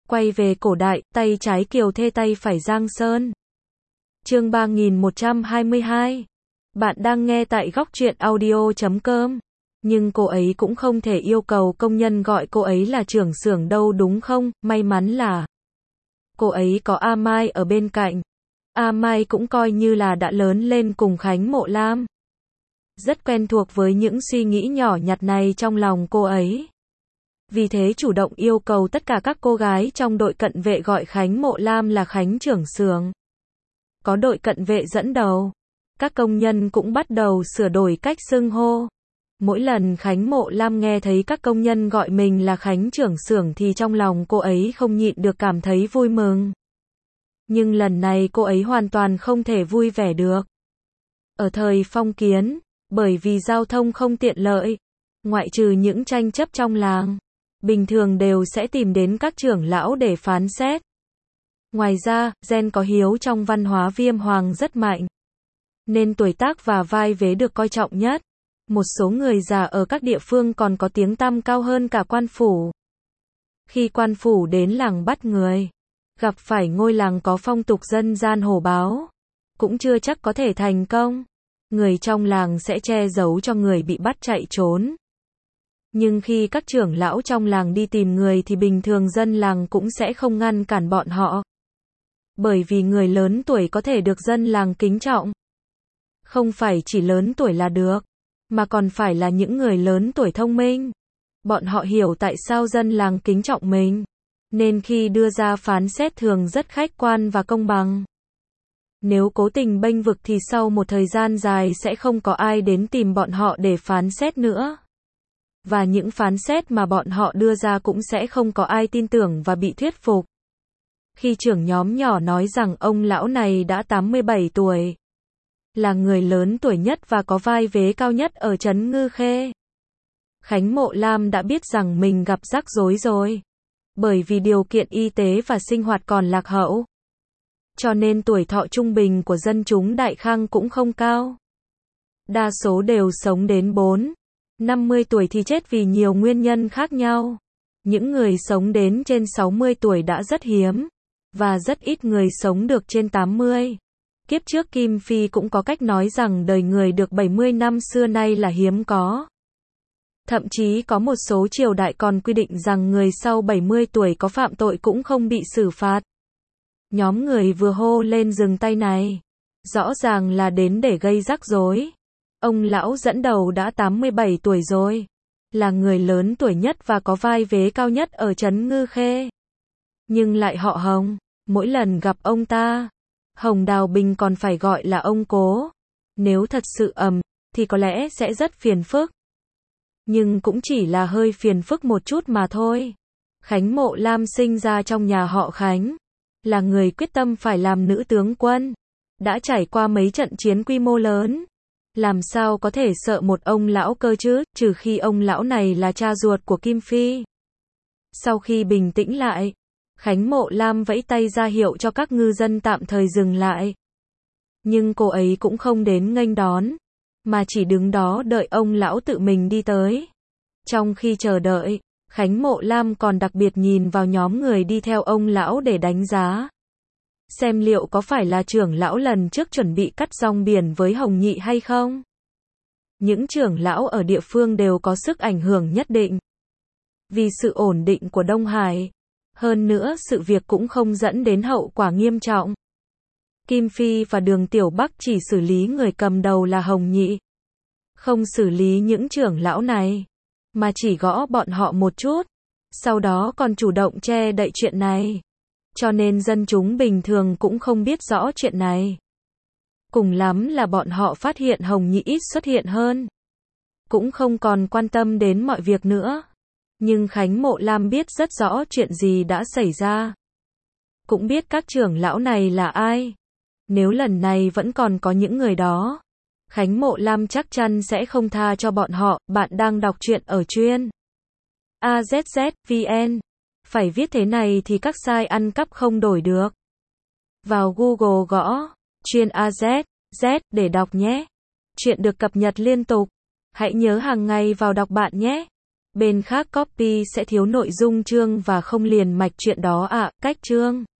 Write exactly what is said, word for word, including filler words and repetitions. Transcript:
Quay về cổ đại, tay trái Kiều Thê tay phải Giang Sơn. Chương ba nghìn một trăm hai mươi hai. Bạn đang nghe tại góc truyện audio chấm com. Nhưng cô ấy cũng không thể yêu cầu công nhân gọi cô ấy là trưởng xưởng đâu đúng không? May mắn là cô ấy có A Mai ở bên cạnh. A Mai cũng coi như là đã lớn lên cùng Khánh Mộ Lam. Rất quen thuộc với những suy nghĩ nhỏ nhặt này trong lòng cô ấy. Vì thế chủ động yêu cầu tất cả các cô gái trong đội cận vệ gọi Khánh Mộ Lam là Khánh trưởng xưởng. Có đội cận vệ dẫn đầu, các công nhân cũng bắt đầu sửa đổi cách xưng hô. Mỗi lần Khánh Mộ Lam nghe thấy các công nhân gọi mình là Khánh trưởng xưởng thì trong lòng cô ấy không nhịn được cảm thấy vui mừng. Nhưng lần này cô ấy hoàn toàn không thể vui vẻ được. Ở thời phong kiến, bởi vì giao thông không tiện lợi, ngoại trừ những tranh chấp trong làng, bình thường đều sẽ tìm đến các trưởng lão để phán xét. Ngoài ra, gen có hiếu trong văn hóa Viêm Hoàng rất mạnh, nên tuổi tác và vai vế được coi trọng nhất. Một số người già ở các địa phương còn có tiếng tăm cao hơn cả quan phủ. Khi quan phủ đến làng bắt người, gặp phải ngôi làng có phong tục dân gian hổ báo, cũng chưa chắc có thể thành công. Người trong làng sẽ che giấu cho người bị bắt chạy trốn. Nhưng khi các trưởng lão trong làng đi tìm người thì bình thường dân làng cũng sẽ không ngăn cản bọn họ. Bởi vì người lớn tuổi có thể được dân làng kính trọng. Không phải chỉ lớn tuổi là được, mà còn phải là những người lớn tuổi thông minh. Bọn họ hiểu tại sao dân làng kính trọng mình, nên khi đưa ra phán xét thường rất khách quan và công bằng. Nếu cố tình bênh vực thì sau một thời gian dài sẽ không có ai đến tìm bọn họ để phán xét nữa. Và những phán xét mà bọn họ đưa ra cũng sẽ không có ai tin tưởng và bị thuyết phục. Khi trưởng nhóm nhỏ nói rằng ông lão này đã tám mươi bảy tuổi, là người lớn tuổi nhất và có vai vế cao nhất ở trấn Ngư Khê, Khánh Mộ Lam đã biết rằng mình gặp rắc rối rồi. Bởi vì điều kiện y tế và sinh hoạt còn lạc hậu, cho nên tuổi thọ trung bình của dân chúng Đại Khang cũng không cao. Đa số đều sống đến bốn, năm mươi tuổi thì chết vì nhiều nguyên nhân khác nhau. Những người sống đến trên sáu mươi tuổi đã rất hiếm, và rất ít người sống được trên tám mươi. Kiếp trước Kim Phi cũng có cách nói rằng đời người được bảy mươi năm xưa nay là hiếm có. Thậm chí có một số triều đại còn quy định rằng người sau bảy mươi tuổi có phạm tội cũng không bị xử phạt. Nhóm người vừa hô lên dừng tay này, rõ ràng là đến để gây rắc rối. Ông lão dẫn đầu đã tám mươi bảy tuổi rồi, là người lớn tuổi nhất và có vai vế cao nhất ở trấn Ngư Khê. Nhưng lại họ Hồng, mỗi lần gặp ông ta, Hồng Đào Bình còn phải gọi là ông cố. Nếu thật sự ầm, thì có lẽ sẽ rất phiền phức. Nhưng cũng chỉ là hơi phiền phức một chút mà thôi. Khánh Mộ Lam sinh ra trong nhà họ Khánh, là người quyết tâm phải làm nữ tướng quân, đã trải qua mấy trận chiến quy mô lớn. Làm sao có thể sợ một ông lão cơ chứ, trừ khi ông lão này là cha ruột của Kim Phi. Sau khi bình tĩnh lại, Khánh Mộ Lam vẫy tay ra hiệu cho các ngư dân tạm thời dừng lại. Nhưng cô ấy cũng không đến nghênh đón, mà chỉ đứng đó đợi ông lão tự mình đi tới. Trong khi chờ đợi, Khánh Mộ Lam còn đặc biệt nhìn vào nhóm người đi theo ông lão để đánh giá, xem liệu có phải là trưởng lão lần trước chuẩn bị cắt rong biển với Hồng Nhị hay không. Những trưởng lão ở địa phương đều có sức ảnh hưởng nhất định. Vì sự ổn định của Đông Hải, hơn nữa sự việc cũng không dẫn đến hậu quả nghiêm trọng. Kim Phi và Đường Tiểu Bắc chỉ xử lý người cầm đầu là Hồng Nhị, không xử lý những trưởng lão này, mà chỉ gõ bọn họ một chút, sau đó còn chủ động che đậy chuyện này. Cho nên dân chúng bình thường cũng không biết rõ chuyện này. Cùng lắm là bọn họ phát hiện Hồng Nhị ít xuất hiện hơn, cũng không còn quan tâm đến mọi việc nữa. Nhưng Khánh Mộ Lam biết rất rõ chuyện gì đã xảy ra, cũng biết các trưởng lão này là ai. Nếu lần này vẫn còn có những người đó, Khánh Mộ Lam chắc chắn sẽ không tha cho bọn họ. Bạn đang đọc truyện ở truyện a zét zét vê en. Phải viết thế này thì các site ăn cắp không đổi được. Vào Google gõ truyện a zét zét để đọc nhé. Truyện được cập nhật liên tục. Hãy nhớ hàng ngày vào đọc bạn nhé. Bên khác copy sẽ thiếu nội dung chương và không liền mạch chuyện đó ạ. Cách chương